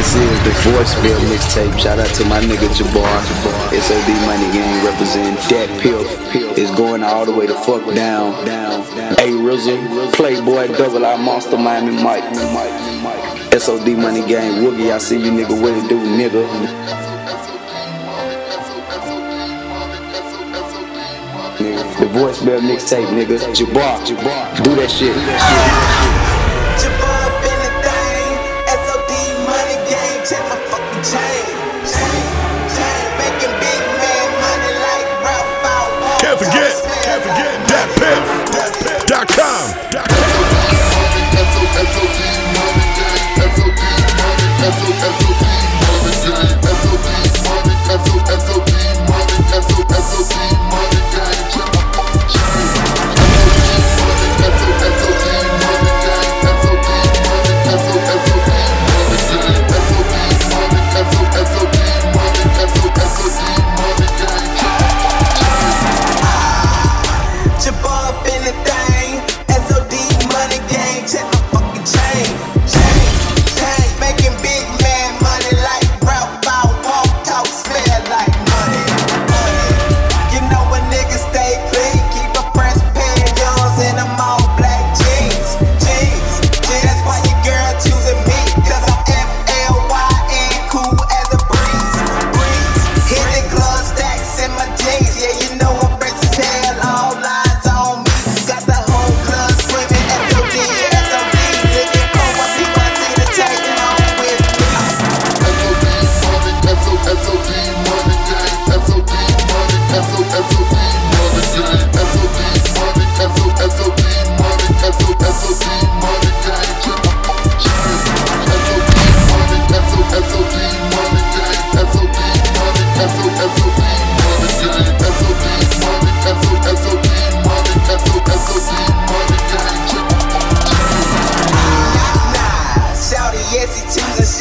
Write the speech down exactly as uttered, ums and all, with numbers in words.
This is the Voicemail mixtape. Shout out to my nigga Jabbar. S O D Money Gang representing Dat Piff. Is going all the way to fuck down. A Rizzle, Playboy, Double R Monster, Miami Mike. S O D Money Gang, Woogie, I see you nigga, what it do, nigga? The Voicemail mixtape, nigga. Jabbar, Jabbar, do that shit. Jabbar up in the thing. S O D Money Gang, check my fucking chain. Chain, chain, making big man money like Ralph Waldo. Can't forget, can't forget Dat Piff dot com. S O D Money Gang, S O D Money, S O D Money Gang, S O D Money, S O D Money, S O D Money Gang, check my fucking chain. S O D Money Gang, S O D Money, S O D Money Gang, S O D Money, S O D Money, S O D Money Gang, check my fucking chain. Jabbar up in the thing. S O D Money Gang, check my fucking chain. Chain, chain, making big man money like Ralph Waldo. Talk smell like money, money. You know a nigga stay clean, keep a fresh pair of yours in them all black jeans, jeans, jeans. That's why your girl choosing me, cause I'm F L Y N, cool as a breeze, breeze. Hit the glove stacks in my jeans, yeah, you know I'm fresh as hell, all lines on me. Got the whole club screaming S O D, S O D. Looking for what people I see to take along with me. S O D Money Gang, S O D Money, S O D Money Gang, S O D Money, S O D Money, S O D Money Gang, check my fucking chain. S O D Money, S O D Money Gang, S O D Money, S O D Money Gang, S O D Money, S O D Money, S O D Money Gang, check my fucking chain. Nah, shawty, yes, he choosing